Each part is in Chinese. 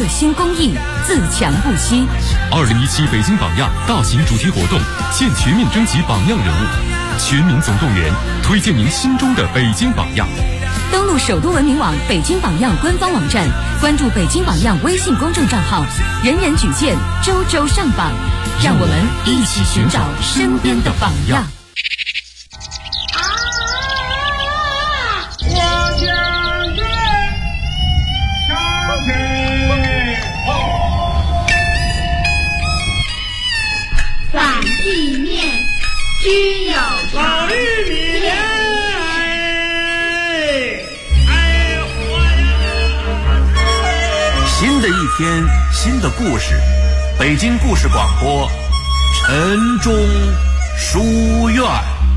心公益，自强不息。 2017北京榜样大型主题活动现全面征集榜样人物，全民总动员，推荐您心中的北京榜样。 登录首都文明网北京榜样官方网站，关注北京榜样微信公众账号，人人举荐，周周上榜，让我们一起寻找身边的榜样。 反地面均有老玉米莲， 新的一天，新的故事，北京故事广播，晨钟书院。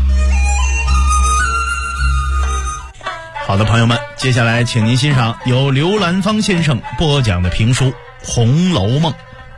好的，朋友们，接下来请您欣赏由刘兰芳先生播讲的评书《红楼梦》。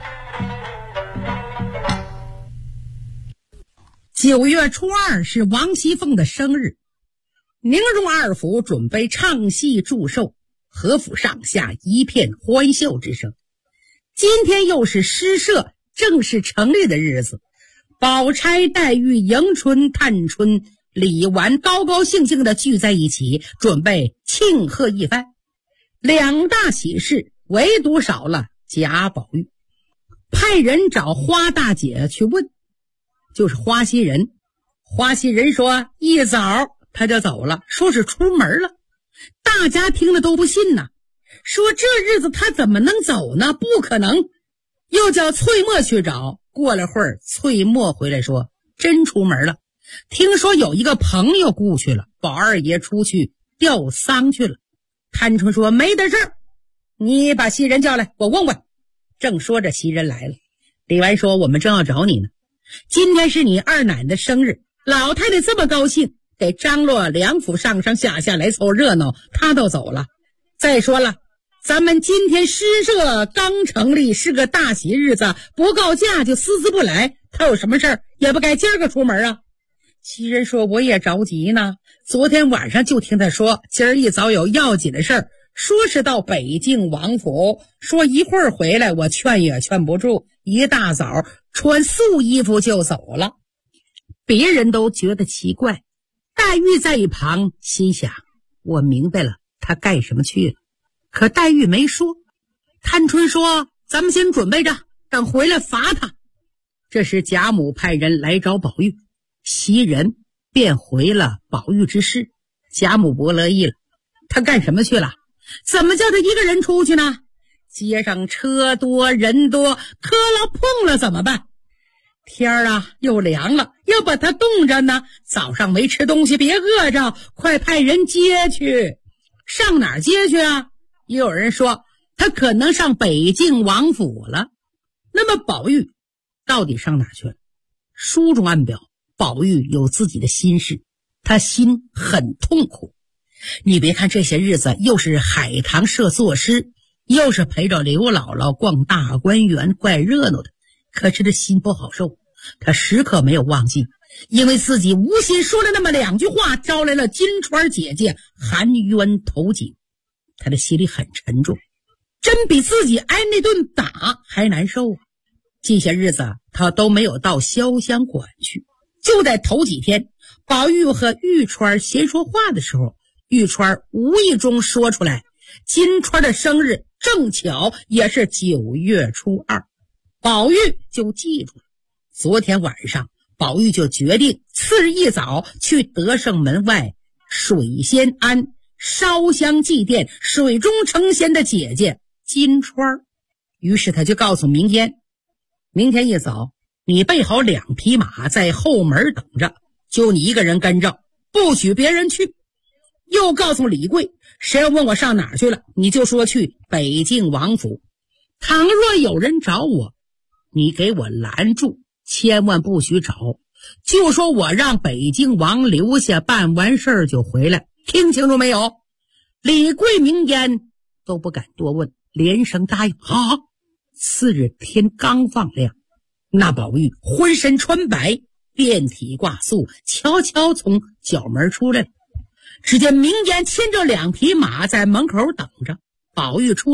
9月初2是王熙凤的生日，宁荣二府准备唱戏祝寿，何府上下一片欢笑之声。今天又是诗社正式成立的日子，宝钗、黛玉、迎春、探春、李纨高高兴兴地聚在一起，准备庆贺一番。两大喜事，唯独少了贾宝玉。派人找花大姐去问，就是花袭人。花袭人说一早他就走了，说是出门了。大家听了都不信呐，说这日子他怎么能走呢？不可能。又叫翠墨去找，过了会儿翠墨回来说真出门了，听说有一个朋友雇去了，宝二爷出去吊丧去了。探春说没的事儿，你把袭人叫来我问问。正说着袭人来了，李纨说我们正要找你呢，今天是你二奶的生日，老太太这么高兴，给张罗两府上上下下来凑热闹，她都走了。再说了，咱们今天诗社刚成立，是个大喜日子，不告假就私不来，他有什么事儿也不该今儿个出门啊。袭人说我也着急呢，昨天晚上就听他说今儿一早有要紧的事儿，说是到北境王府，说一会儿回来，我劝也劝不住，一大早穿素衣服就走了。别人都觉得奇怪，黛玉在一旁心想我明白了，他干什么去了。可黛玉没说。探春说咱们先准备着，等回来罚他。这时贾母派人来找宝玉，袭人便回了宝玉之事。贾母不乐意了，他干什么去了？怎么叫他一个人出去呢？街上车多人多，磕了碰了怎么办？天儿啊又凉了，要把他冻着呢，早上没吃东西别饿着，快派人接去。上哪儿接去啊？也有人说他可能上北境王府了。那么宝玉到底上哪儿去了？书中暗表宝玉有自己的心事，他心很痛苦。你别看这些日子又是海棠社作诗，又是陪着刘姥姥逛大观园，怪热闹的，可是他心不好受。他时刻没有忘记，因为自己无心说了那么2句话，招来了金钏姐姐含冤投井，他的心里很沉重，真比自己挨那顿打还难受啊。这些日子他都没有到潇湘馆去。就在头几天，宝玉和玉钏闲说话的时候，玉钏无意中说出来金钏的生日正巧也是9月初2，宝玉就记住了。昨天晚上宝玉就决定次日一早去德胜门外水仙庵烧香祭奠水中成仙的姐姐金钏。于是他就告诉明烟，明天一早你备好2匹马在后门等着，就你一个人跟着，不许别人去。又告诉李贵，谁要问我上哪儿去了，你就说去北境王府。倘若有人找我，你给我拦住，千万不许找，就说我让北境王留下，办完事儿就回来，听清楚没有？李贵、明烟都不敢多问，连声答应。好。次日天刚放亮，那宝玉浑身穿白，遍体挂素，悄悄从角门出来了。只见明烟牵着2匹马在门口等着，宝玉出来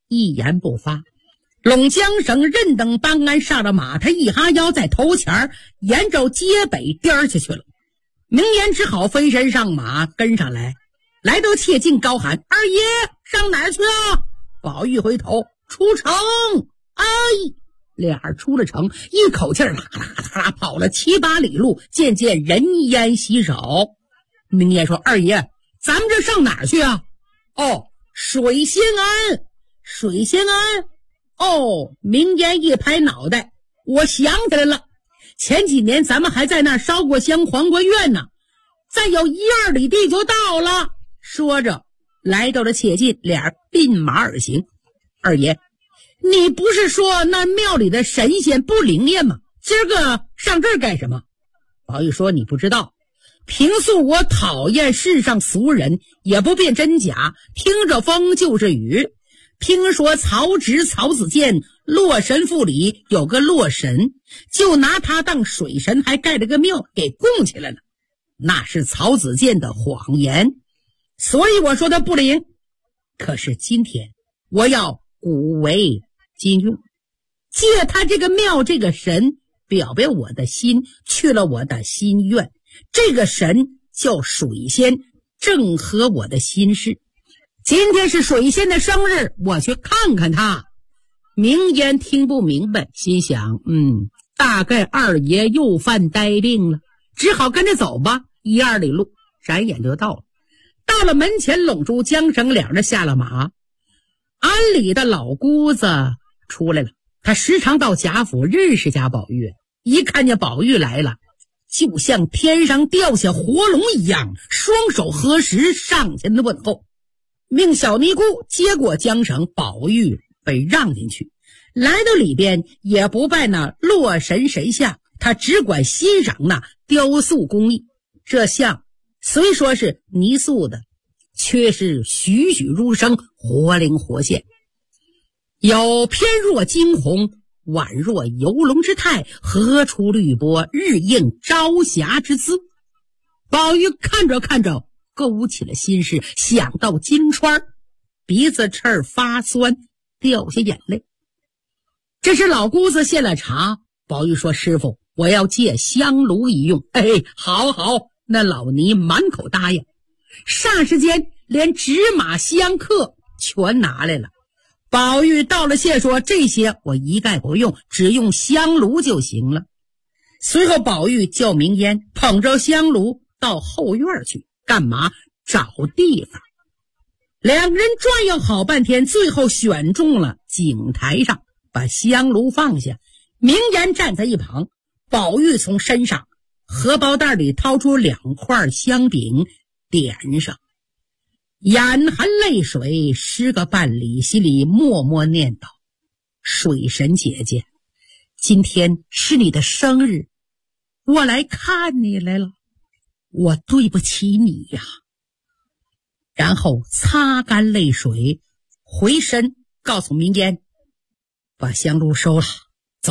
一言不发。拢缰绳任等帮安上了马，他一哈腰在头前沿着街北颠下去了。明言只好飞身上马跟上来，来到切近高喊：二爷上哪儿去啊？宝玉回头出城。哎，俩人出了城，一口气啦啦啦啦跑了7、8里路，渐渐人烟稀少。明言说：二爷咱们这上哪儿去啊？哦，水仙庵。水仙庵。哦，明言一拍脑袋，我想起来了，前几年咱们还在那儿烧过香还过愿呢，再有1、2里地就到了。说着来到了切近，俩人并马而行。二爷，你不是说那庙里的神仙不灵验吗？今儿个上这儿干什么？宝玉说：你不知道，平素我讨厌世上俗人，也不辨真假，听着风就是雨。听说曹植、曹子建洛神赋里有个洛神，就拿他当水神，还盖了个庙给供起来了，那是曹子建的谎言，所以我说他不灵。可是今天我要古为今用，借他这个庙这个神表表我的心，去了我的心愿。这个神叫水仙，正合我的心事。今天是水仙的生日，我去看看他。明言听不明白，心想大概二爷又犯呆病了，只好跟着走吧。1、2里路转眼就到了。到了门前，拢住缰绳，两人下了马。庵里的老姑子出来了，他时常到贾府认识贾宝玉，一看见宝玉来了，就像天上掉下活龙一样，双手合十上前的问候，命小尼姑接过缰绳。宝玉被让进去，来到里边也不拜那洛神神像，他只管欣赏那雕塑工艺。这像虽说是泥塑的，却是栩栩如生，活灵活现，有偏若惊鸿，宛若游龙之态，何出绿波，日映朝霞之姿。宝玉看着看着勾起了心事，想到金钏，鼻子刺儿发酸，掉下眼泪。这是老姑子献了茶，宝玉说：师傅，我要借香炉一用。好好，那老尼满口答应，霎时间连纸马香客全拿来了。宝玉道了谢，说：这些我一概不用，只用香炉就行了。随后宝玉叫明烟捧着香炉到后院去，干嘛？找地方。两人转悠好半天，最后选中了井台上，把香炉放下，明言站在一旁。宝玉从身上荷包袋里掏出2块香饼，点上，眼含泪水，10个半里，心里默默念叨：水神姐姐，今天是你的生日，我来看你来了，我对不起你呀。然后擦干泪水，回身告诉明烟：把香炉收了，走。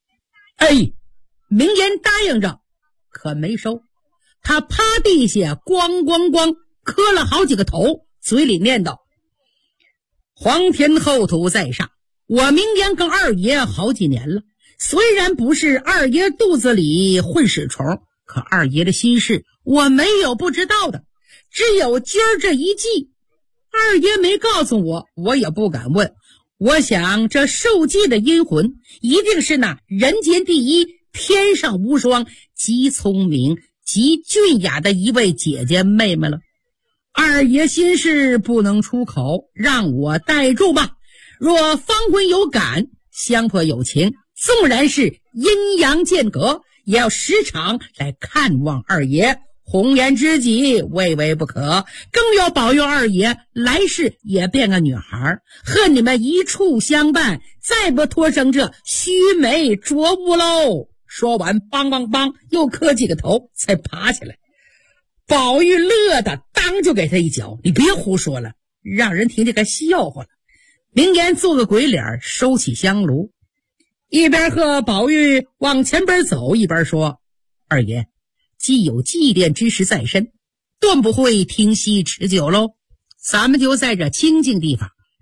明烟答应着，可没收。他趴地下咣咣咣磕了好几个头，嘴里念叨：皇天厚土在上，我明烟跟二爷好几年了，虽然不是二爷肚子里混屎虫，可二爷的心事我没有不知道的，只有今儿这一计，二爷没告诉我，我也不敢问。我想这受祭的阴魂一定是那人间第一，天上无双，极聪明极俊雅的一位姐姐妹妹了。二爷心事不能出口，让我代住吧。若芳魂有感，香魄有情，纵然是阴阳间隔，也要时常来看望二爷，红颜知己未为不可，更要保佑二爷来世也变个女孩，和你们一处相伴，再不托生这须眉浊物喽。说完梆梆梆又磕几个头，才爬起来。宝玉乐得当就给他一脚：你别胡说了，让人听见该笑话了。明言做个鬼脸，收起香炉，一边和宝玉往前边走，一边说：二爷既有祭奠之事在身，断不会停息持久喽。咱们就在这清静地方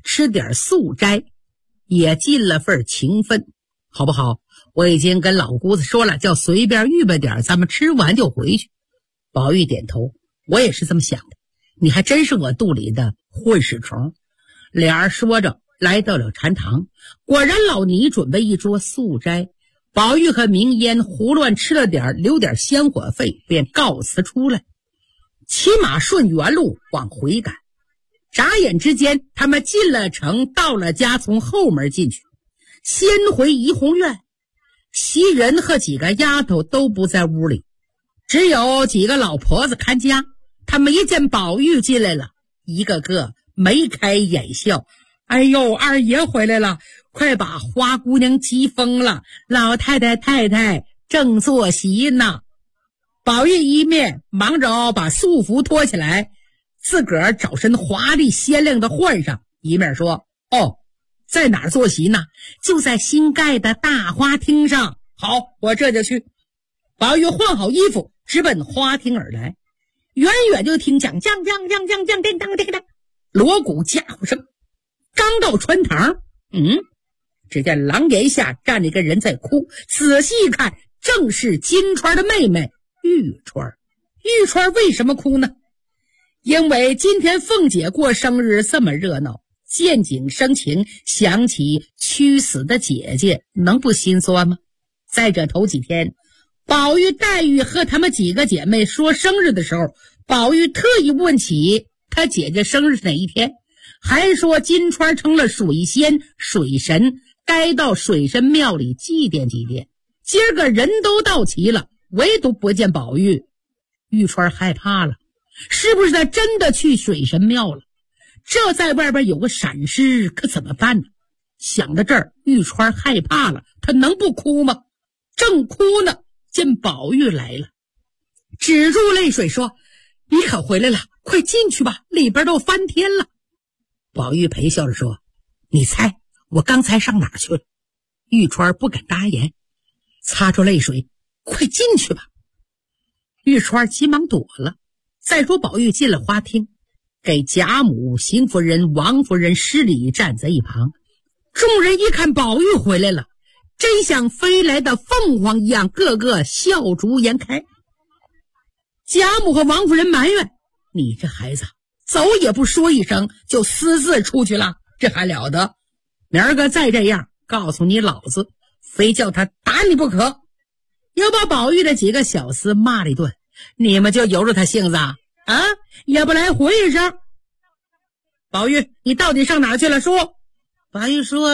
吃点素斋，也尽了份情分，好不好？我已经跟老姑子说了，叫随便预备点，咱们吃完就回去。宝玉点头，我也是这么想的，你还真是我肚里的混屎虫。俩人说着来到了禅堂，果然老尼准备一桌素斋，宝玉和明烟胡乱吃了点，留点香火费，便告辞出来，骑马顺原路往回赶。眨眼之间，他们进了城，到了家，从后门进去，先回怡红院。袭人和几个丫头都不在屋里，只有几个老婆子看家。他们一见宝玉进来了，一个个眉开眼笑，哎呦，二爷回来了，快把花姑娘急疯了，老太太太太正坐席呢。宝玉一面忙着把素服脱起来，自个儿找身华丽鲜亮的换上，一面说，哦，在哪儿坐席呢？就在新盖的大花厅上。好，我这就去。宝玉换好衣服，直奔花厅而来。远远就听讲将将将将将叮当叮当锣鼓家伙声。刚到穿堂，只见廊檐下站着一个人在哭，仔细一看，正是金钏的妹妹玉钏。玉钏为什么哭呢？因为今天凤姐过生日这么热闹，见景生情，想起屈死的姐姐，能不心酸吗？再者头几天宝玉黛玉和他们几个姐妹说生日的时候，宝玉特意问起他姐姐生日是哪一天，还说金钏成了水仙水神，该到水神庙里祭奠祭奠。今儿个人都到齐了，唯独不见宝玉。玉钏害怕了，是不是他真的去水神庙了？这在外边有个闪失，可怎么办呢？想到这儿，玉钏害怕了，他能不哭吗？正哭呢，见宝玉来了，止住泪水说，你可回来了，快进去吧，里边都翻天了。宝玉陪笑着说，你猜我刚才上哪儿去了？玉钏不敢答言，擦出泪水，快进去吧。玉钏急忙躲了。再说宝玉进了花厅，给贾母、邢夫人、王夫人施礼，站在一旁。众人一看宝玉回来了，真像飞来的凤凰一样，个个笑逐颜开。贾母和王夫人埋怨，你这孩子走也不说一声，就私自出去了，这还了得？明儿个再这样，告诉你老子，非叫他打你不可。又把宝玉的几个小厮骂了一顿，你们就由着他性子啊？也不来回一声。宝玉，你到底上哪儿去了？说。宝玉说，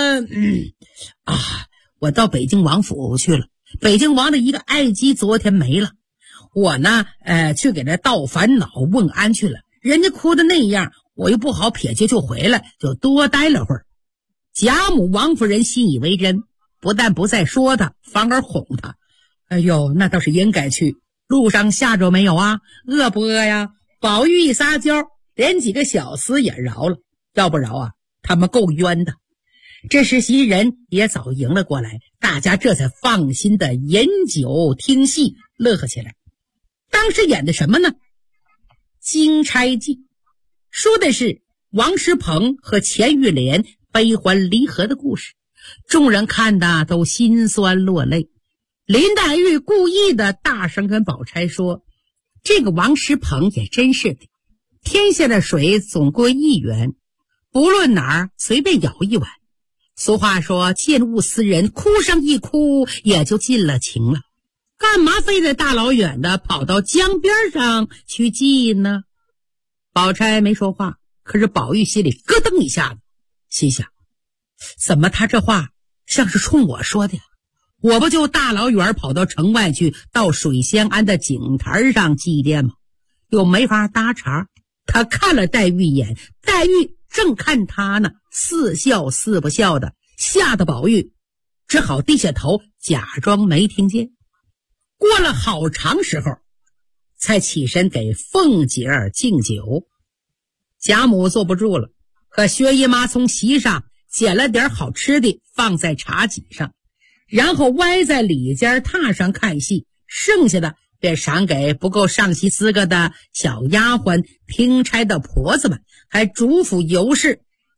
我到北京王府去了。北京王的一个爱姬昨天没了，我呢去给他道烦恼问安去了。人家哭的那样，我又不好撇下就回来，就多待了会儿。贾母、王夫人信以为真，不但不再说他，反而哄他。哎呦，那倒是应该去。路上吓着没有啊？饿不饿呀？宝玉一撒娇，连几个小厮也饶了。要不饶啊，他们够冤的。这时袭人也早迎了过来，大家这才放心的饮酒听戏，乐呵起来。当时演的什么呢？金钗记，说的是王师鹏和钱玉莲悲欢离合的故事。众人看的都心酸落泪。林黛玉故意的大声跟宝钗说，这个王师鹏也真是的，天下的水总归一源，不论哪儿随便舀一碗。俗话说，见物思人，哭上一哭也就尽了情了，干嘛非得大老远的跑到江边上去祭呢？宝钗没说话，可是宝玉心里咯噔一下子，心想，怎么他这话像是冲我说的呀？我不就大老远跑到城外去，到水仙庵的井台上祭奠吗？又没法搭茬。他看了黛玉一眼，黛玉正看他呢，似笑似不笑的，吓得宝玉只好低下头，假装没听见。过了好长时候，才起身给凤姐儿敬酒。贾母坐不住了，和薛姨妈从席上捡了点好吃的放在茶几上，然后歪在里间榻上看戏，剩下的便赏给不够上席资格的小丫鬟、听差的婆子们，还嘱咐尤氏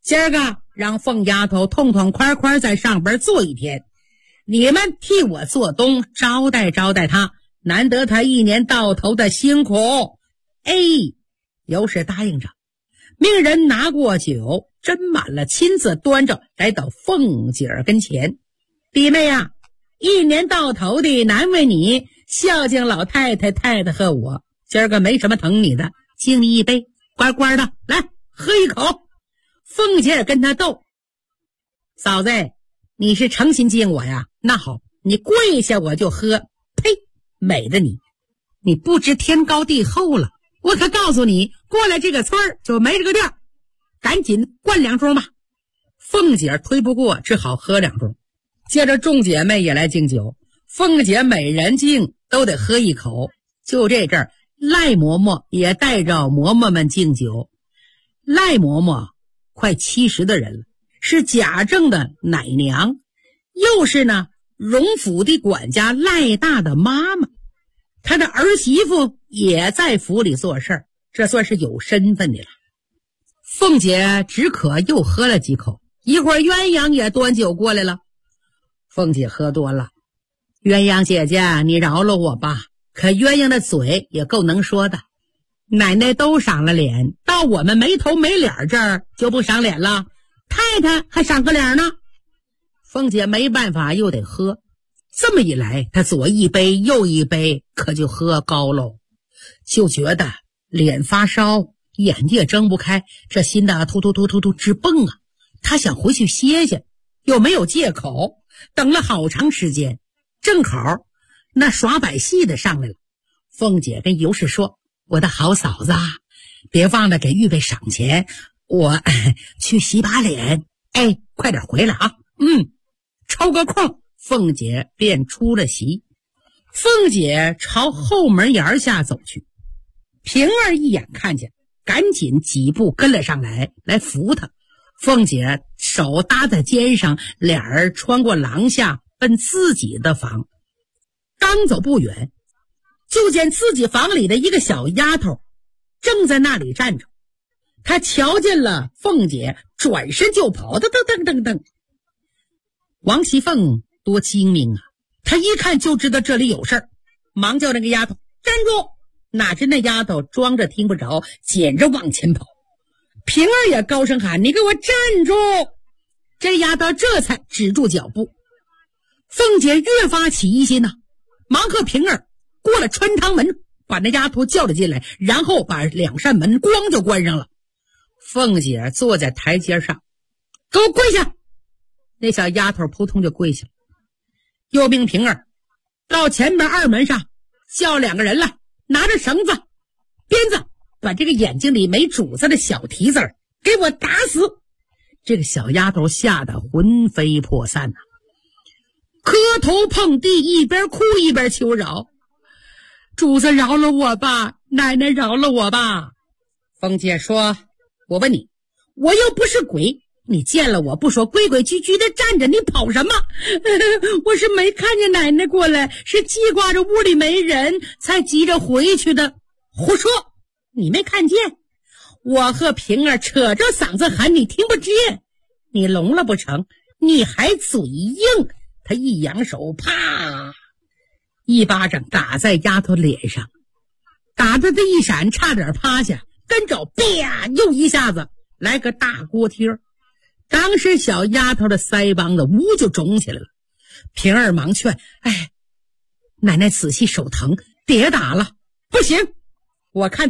今儿个让凤丫头痛痛快快在上边做一天，你们替我做东，招待招待她，难得她一年到头的辛苦。哎，尤氏答应着，命人拿过酒，斟满了，亲自端着来到凤姐儿跟前。弟妹啊，一年到头的难为你，孝敬老太太太太和我，今儿个没什么疼你的，敬你一杯，乖乖的来喝一口。凤姐儿跟他斗，嫂子，你是诚心敬我呀？那好，你跪下我就喝。呸，美的你不知天高地厚了。我可告诉你，过来这个村儿就没这个地儿，赶紧灌2盅吧。凤姐推不过，只好喝2盅。接着众姐妹也来敬酒，凤姐每人敬都得喝一口。就这阵儿，赖嬷嬷也带着嬷嬷们敬酒。赖嬷嬷快70的人了，是贾政的奶娘，又是呢荣府的管家赖大的妈妈。他的儿媳妇也在府里做事儿，这算是有身份的了。凤姐只可又喝了几口，一会儿鸳鸯也端酒过来了。凤姐喝多了，鸳鸯姐姐你饶了我吧。可鸳鸯的嘴也够能说的，奶奶都赏了脸，到我们没头没脸这儿就不赏脸了，太太还赏个脸呢。凤姐没办法又得喝，这么一来她左一杯右一杯，可就喝高喽，就觉得脸发烧，眼睛也睁不开，这心的突突突突突直蹦啊。她想回去歇歇，又没有借口，等了好长时间，正好那耍百戏的上来了。凤姐跟尤氏说，我的好嫂子啊，别忘了给预备赏钱，我去洗把脸，哎，快点回来啊。抽个空，凤姐便出了席。凤姐朝后门檐下走去，平儿一眼看见，赶紧几步跟了上来，来扶她。凤姐手搭在肩上，俩人穿过廊下奔自己的房。刚走不远，就见自己房里的一个小丫头正在那里站着。她瞧见了凤姐，转身就跑，噔噔噔噔噔。王熙凤多精明啊，她一看就知道这里有事儿，忙叫那个丫头站住。哪知那丫头装着听不着，捡着往前跑。平儿也高声喊，你给我站住。这丫头这才止住脚步。凤姐越发起疑心呐，忙和平儿过了穿堂门，把那丫头叫了进来，然后把2扇门咣就关上了。凤姐坐在台阶上，给我跪下。那小丫头扑通就跪下了，又命平儿到前面2门上叫2个人来，拿着绳子鞭子，把这个眼睛里没主子的小蹄子给我打死。这个小丫头吓得魂飞魄散呐，磕头碰地，一边哭一边求饶，主子饶了我吧，奶奶饶了我吧。凤姐说，我问你，我又不是鬼，你见了我不说，规规矩矩的站着，你跑什么？我是没看见奶奶过来，是记挂着屋里没人才急着回去的。胡说，你没看见？我和平儿扯着嗓子喊，你听不见，你聋了不成？你还嘴硬。他一扬手，啪一巴掌打在丫头脸上，打得他一闪，差点趴下，跟着啪又一下子来个大锅贴。当时小丫头的腮帮子呜就肿起来了。平儿忙劝，哎，奶奶仔细手疼，别打了。不行，我看